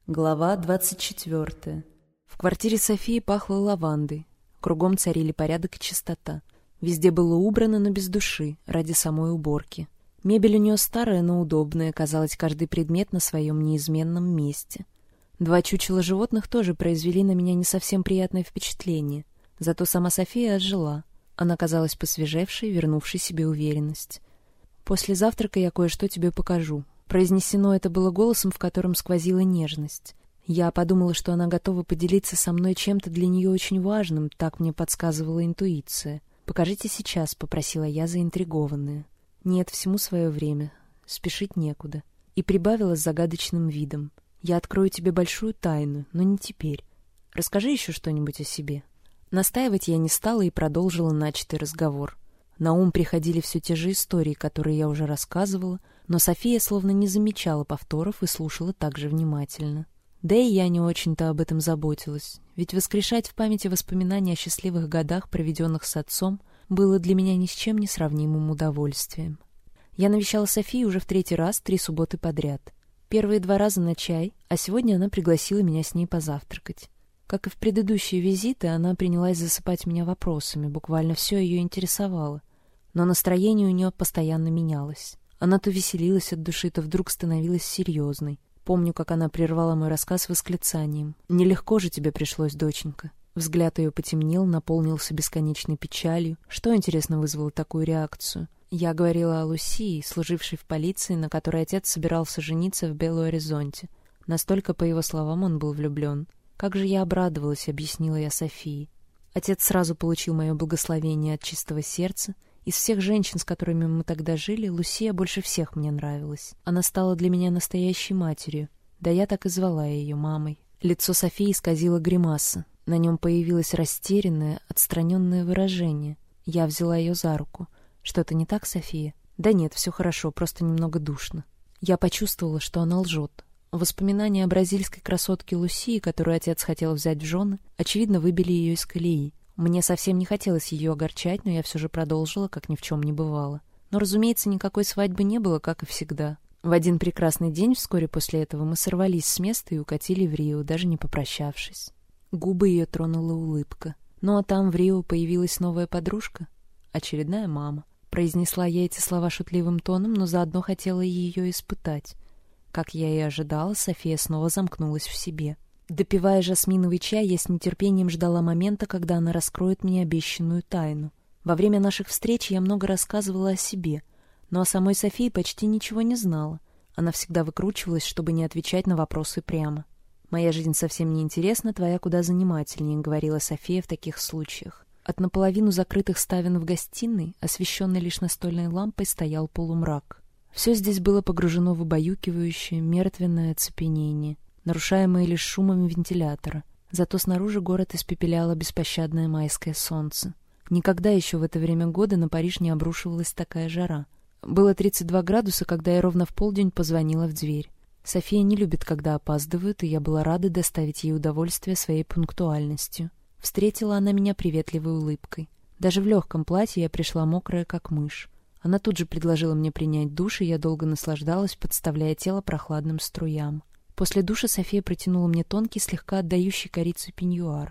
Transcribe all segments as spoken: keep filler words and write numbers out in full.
Глава двадцать четвёртая. В квартире Софии пахло лавандой. Кругом царили порядок и чистота. Везде было убрано, но без души, ради самой уборки. Мебель у нее старая, но удобная, казалось, каждый предмет на своем неизменном месте. Два чучела животных тоже произвели на меня не совсем приятное впечатление. Зато сама София ожила. Она казалась посвежевшей, вернувшей себе уверенность. «После завтрака я кое-что тебе покажу». Произнесено это было голосом, в котором сквозила нежность. Я подумала, что она готова поделиться со мной чем-то для нее очень важным, так мне подсказывала интуиция. «Покажите сейчас», — попросила я, заинтригованная. «Нет, всему свое время. Спешить некуда». И прибавила с загадочным видом. «Я открою тебе большую тайну, но не теперь. Расскажи еще что-нибудь о себе». Настаивать я не стала и продолжила начатый разговор. На ум приходили все те же истории, которые я уже рассказывала, но София словно не замечала повторов и слушала так же внимательно. Да и я не очень-то об этом заботилась, ведь воскрешать в памяти воспоминания о счастливых годах, проведенных с отцом, было для меня ни с чем не сравнимым удовольствием. Я навещала Софию уже в третий раз, три субботы подряд. Первые два раза на чай, а сегодня она пригласила меня с ней позавтракать. Как и в предыдущие визиты, она принялась засыпать меня вопросами, буквально все ее интересовало. Но настроение у нее постоянно менялось. Она то веселилась от души, то вдруг становилась серьезной. Помню, как она прервала мой рассказ восклицанием. «Нелегко же тебе пришлось, доченька». Взгляд ее потемнел, наполнился бесконечной печалью. Что, интересно, вызвало такую реакцию? Я говорила о Лусии, служившей в полиции, на которой отец собирался жениться в Белу-Оризонте. Настолько, по его словам, он был влюблен. «Как же я обрадовалась», — объяснила я Софии. Отец сразу получил мое благословение от чистого сердца. Из всех женщин, с которыми мы тогда жили, Лусия больше всех мне нравилась. Она стала для меня настоящей матерью. Да я так и звала ее мамой. Лицо Софии исказило гримаса. На нем появилось растерянное, отстраненное выражение. Я взяла ее за руку. «Что-то не так, София?» «Да нет, все хорошо, просто немного душно». Я почувствовала, что она лжет. Воспоминания о бразильской красотке Лусии, которую отец хотел взять в жены, очевидно, выбили ее из колеи. Мне совсем не хотелось ее огорчать, но я все же продолжила, как ни в чем не бывало. Но, разумеется, никакой свадьбы не было, как и всегда. В один прекрасный день, вскоре после этого, мы сорвались с места и укатили в Рио, даже не попрощавшись. Губы ее тронула улыбка. Ну а там в Рио появилась новая подружка. Очередная мама. Произнесла я эти слова шутливым тоном, но заодно хотела ее испытать. Как я и ожидала, София снова замкнулась в себе. Допивая жасминовый чай, я с нетерпением ждала момента, когда она раскроет мне обещанную тайну. Во время наших встреч я много рассказывала о себе, но о самой Софии почти ничего не знала. Она всегда выкручивалась, чтобы не отвечать на вопросы прямо. «Моя жизнь совсем не интересна, твоя куда занимательнее», — говорила София в таких случаях. От наполовину закрытых ставен в гостиной, освещенной лишь настольной лампой, стоял полумрак. Все здесь было погружено в убаюкивающее, мертвенное оцепенение, нарушаемые лишь шумом вентилятора. Зато снаружи город испепеляло беспощадное майское солнце. Никогда еще в это время года на Париж не обрушивалась такая жара. Было тридцать два градуса, когда я ровно в полдень позвонила в дверь. София не любит, когда опаздывают, и я была рада доставить ей удовольствие своей пунктуальностью. Встретила она меня приветливой улыбкой. Даже в легком платье я пришла мокрая, как мышь. Она тут же предложила мне принять душ, и я долго наслаждалась, подставляя тело прохладным струям. После душа София протянула мне тонкий, слегка отдающий корицей пеньюар.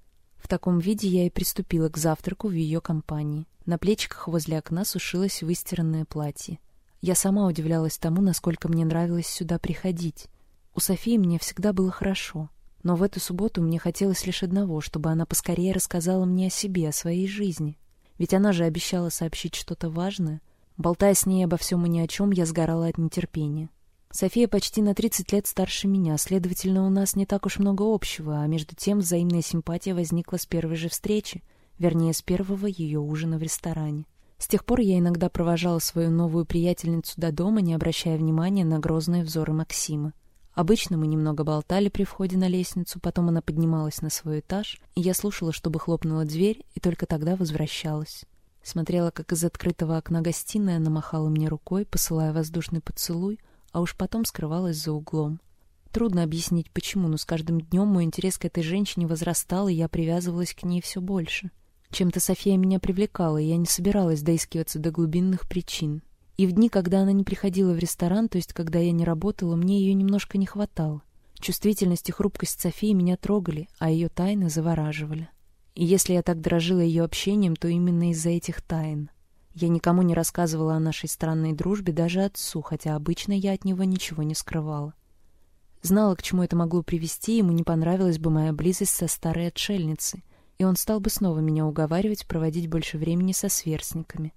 В таком виде я и приступила к завтраку в ее компании. На плечиках возле окна сушилось выстиранное платье. Я сама удивлялась тому, насколько мне нравилось сюда приходить. У Софии мне всегда было хорошо. Но в эту субботу мне хотелось лишь одного, чтобы она поскорее рассказала мне о себе, о своей жизни. Ведь она же обещала сообщить что-то важное. Болтая с ней обо всем и ни о чем, я сгорала от нетерпения. София почти на тридцать лет старше меня, следовательно, у нас не так уж много общего, а между тем взаимная симпатия возникла с первой же встречи, вернее, с первого ее ужина в ресторане. С тех пор я иногда провожала свою новую приятельницу до дома, не обращая внимания на грозные взоры Максима. Обычно мы немного болтали при входе на лестницу, потом она поднималась на свой этаж, и я слушала, чтобы хлопнула дверь, и только тогда возвращалась. Смотрела, как из открытого окна гостиной она махала мне рукой, посылая воздушный поцелуй, а уж потом скрывалась за углом. Трудно объяснить, почему, но с каждым днем мой интерес к этой женщине возрастал, и я привязывалась к ней все больше. Чем-то София меня привлекала, и я не собиралась доискиваться до глубинных причин. И в дни, когда она не приходила в ресторан, то есть когда я не работала, мне ее немножко не хватало. Чувствительность и хрупкость Софии меня трогали, а ее тайны завораживали. И если я так дорожила ее общением, то именно из-за этих тайн. Я никому не рассказывала о нашей странной дружбе, даже отцу, хотя обычно я от него ничего не скрывала. Знала, к чему это могло привести, ему не понравилась бы моя близость со старой отшельницей, и он стал бы снова меня уговаривать проводить больше времени со сверстниками.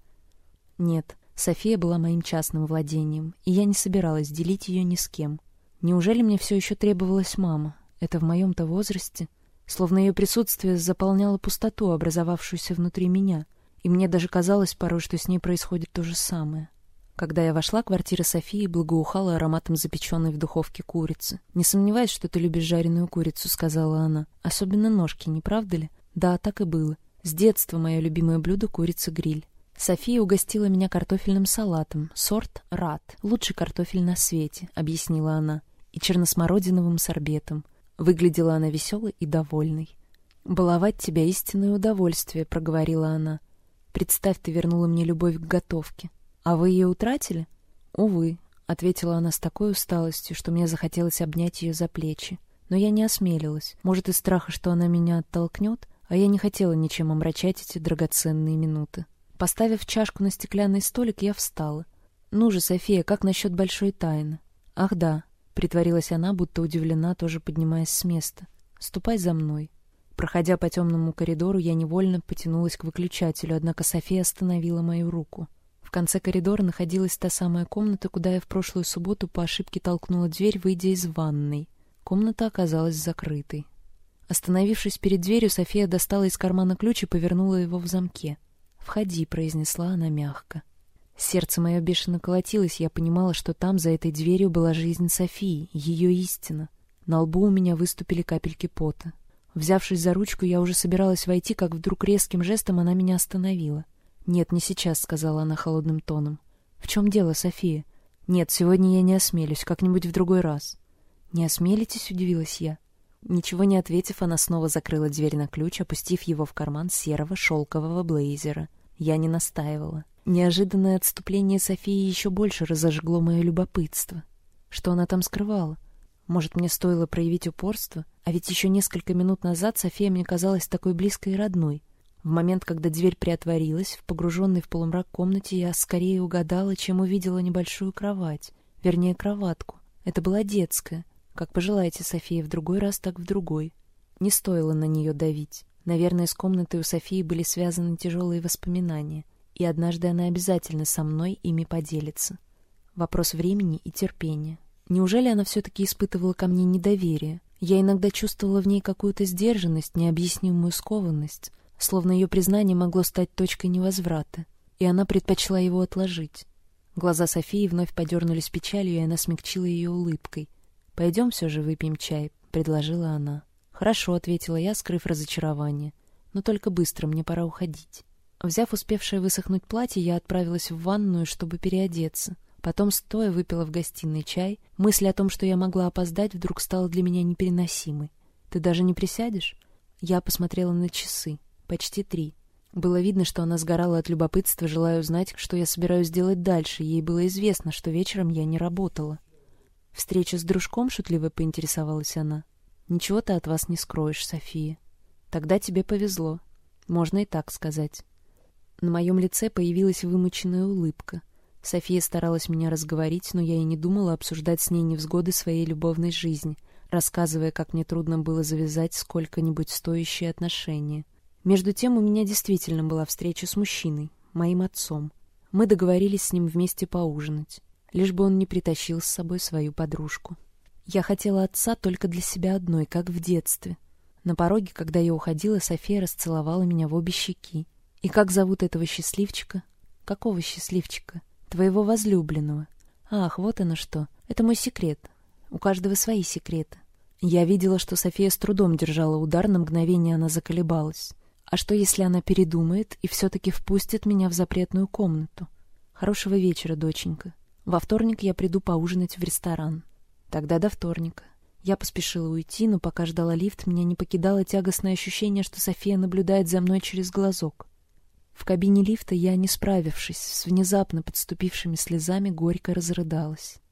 Нет, София была моим частным владением, и я не собиралась делить ее ни с кем. Неужели мне все еще требовалась мама? Это в моем-то возрасте? Словно ее присутствие заполняло пустоту, образовавшуюся внутри меня, и мне даже казалось порой, что с ней происходит то же самое. Когда я вошла, квартира Софии благоухала ароматом запеченной в духовке курицы. «Не сомневаюсь, что ты любишь жареную курицу», — сказала она. «Особенно ножки, не правда ли?» «Да, так и было. С детства мое любимое блюдо — курица-гриль». София угостила меня картофельным салатом, сорт «Рад», лучший картофель на свете, — объяснила она, и черносмородиновым сорбетом. Выглядела она веселой и довольной. «Баловать тебя — истинное удовольствие», — проговорила она. «Представь, ты вернула мне любовь к готовке. А вы ее утратили?» «Увы», — ответила она с такой усталостью, что мне захотелось обнять ее за плечи. Но я не осмелилась, может, из страха, что она меня оттолкнет, а я не хотела ничем омрачать эти драгоценные минуты. Поставив чашку на стеклянный столик, я встала. «Ну же, София, как насчет большой тайны?» «Ах да», — притворилась она, будто удивлена, тоже поднимаясь с места. «Ступай за мной». Проходя по темному коридору, я невольно потянулась к выключателю, однако София остановила мою руку. В конце коридора находилась та самая комната, куда я в прошлую субботу по ошибке толкнула дверь, выйдя из ванной. Комната оказалась закрытой. Остановившись перед дверью, София достала из кармана ключ и повернула его в замке. «Входи», — произнесла она мягко. Сердце мое бешено колотилось, я понимала, что там, за этой дверью, была жизнь Софии, ее истина. На лбу у меня выступили капельки пота. Взявшись за ручку, я уже собиралась войти, как вдруг резким жестом она меня остановила. «Нет, не сейчас», — сказала она холодным тоном. «В чем дело, София?» «Нет, сегодня я не осмелюсь, как-нибудь в другой раз». «Не осмелитесь?» — удивилась я. Ничего не ответив, она снова закрыла дверь на ключ, опустив его в карман серого шелкового блейзера. Я не настаивала. Неожиданное отступление Софии еще больше разожгло мое любопытство. Что она там скрывала? Может, мне стоило проявить упорство? А ведь еще несколько минут назад София мне казалась такой близкой и родной. В момент, когда дверь приотворилась, в погруженной в полумрак комнате я скорее угадала, чем увидела небольшую кровать. Вернее, кроватку. Это была детская. Как пожелаете, София, в другой раз, так в другой. Не стоило на нее давить. Наверное, с комнатой у Софии были связаны тяжелые воспоминания, и однажды она обязательно со мной ими поделится. Вопрос времени и терпения. Неужели она все-таки испытывала ко мне недоверие? Я иногда чувствовала в ней какую-то сдержанность, необъяснимую скованность, словно ее признание могло стать точкой невозврата, и она предпочла его отложить. Глаза Софии вновь подернулись печалью, и она смягчила ее улыбкой. «Пойдем все же выпьем чай», — предложила она. «Хорошо», — ответила я, скрыв разочарование. «Но только быстро, мне пора уходить». Взяв успевшее высохнуть платье, я отправилась в ванную, чтобы переодеться. Потом, стоя, выпила в гостиной чай. Мысль о том, что я могла опоздать, вдруг стала для меня непереносимой. «Ты даже не присядешь?» Я посмотрела на часы. Почти три. Было видно, что она сгорала от любопытства, желая узнать, что я собираюсь делать дальше. Ей было известно, что вечером я не работала. «Встреча с дружком?» — шутливо поинтересовалась она. «Ничего ты от вас не скроешь, София. Тогда тебе повезло. Можно и так сказать». На моем лице появилась вымученная улыбка. София старалась меня разговорить, но я и не думала обсуждать с ней невзгоды своей любовной жизни, рассказывая, как мне трудно было завязать сколько-нибудь стоящие отношения. Между тем у меня действительно была встреча с мужчиной, моим отцом. Мы договорились с ним вместе поужинать, лишь бы он не притащил с собой свою подружку. Я хотела отца только для себя одной, как в детстве. На пороге, когда я уходила, София расцеловала меня в обе щеки. «И как зовут этого счастливчика?» «Какого счастливчика?» «Твоего возлюбленного». «Ах, вот оно что. Это мой секрет. У каждого свои секреты». Я видела, что София с трудом держала удар, на мгновение она заколебалась. «А что, если она передумает и все-таки впустит меня в запретную комнату?» «Хорошего вечера, доченька. Во вторник я приду поужинать в ресторан». «Тогда до вторника». Я поспешила уйти, но пока ждала лифт, меня не покидало тягостное ощущение, что София наблюдает за мной через глазок. В кабине лифта я, не справившись с внезапно подступившими слезами, горько разрыдалась.